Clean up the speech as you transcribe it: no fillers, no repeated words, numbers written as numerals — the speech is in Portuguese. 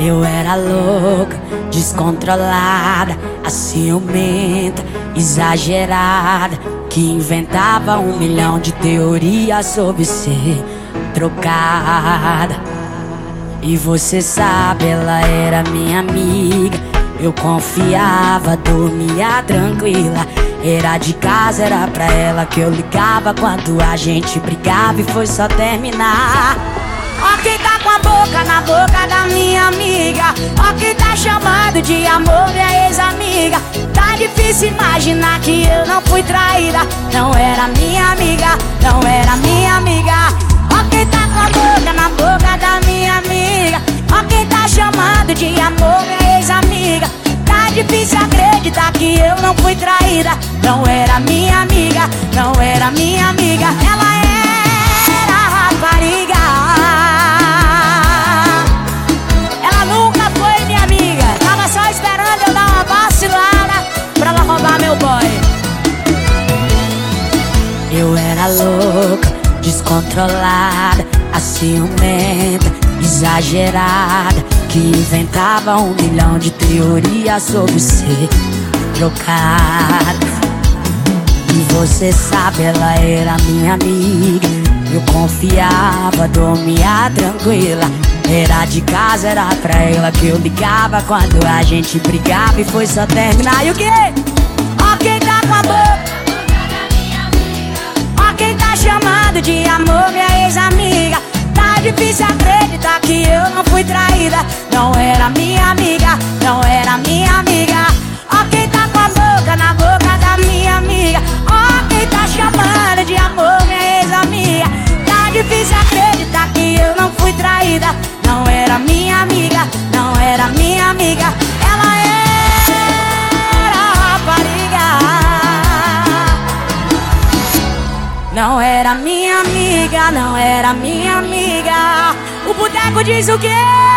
Eu era louca, descontrolada, a ciumenta, exagerada, que inventava 1 milhão de teorias sobre ser trocada. E você sabe, ela era minha amiga, eu confiava, dormia tranquila. Era de casa, era pra ela que eu ligava quando a gente brigava e foi só terminar. Ó quem tá com a boca na boca da minha amiga, ó quem tá chamando de amor minha ex-amiga. Tá difícil imaginar que eu não fui traída. Não era minha amiga, não era minha amiga. Ó quem tá com a boca na boca da minha amiga, ó quem tá chamando de amor minha ex-amiga. Tá difícil acreditar que eu não fui traída. Não era minha amiga, não era minha amiga. Ela era rapariga, ela nunca foi minha amiga. Tava só esperando eu dar uma vacilada pra ela roubar meu boy. Eu era louca, descontrolada, a ciumenta, exagerada, que inventava 1 milhão de teorias sobre ser trocada. E você sabe, ela era minha amiga, eu confiava, dormia tranquila. Era de casa, era pra ela que eu ligava quando a gente brigava e foi só terminar. E o quê? Ó quem tá com a boca, ó quem tá chamando de amor minha ex-amiga. Tá difícil acreditar que eu não fui traída. Não era minha amiga, não era minha amiga. Ó quem tá com a boca na boca da minha amiga, ó quem tá chamando de amor minha ex-amiga. Tá difícil acreditar que eu não fui traída. Não era minha amiga, não era minha amiga. Ela era rapariga, não era minha amiga, não era minha amiga. O boteco diz o quê?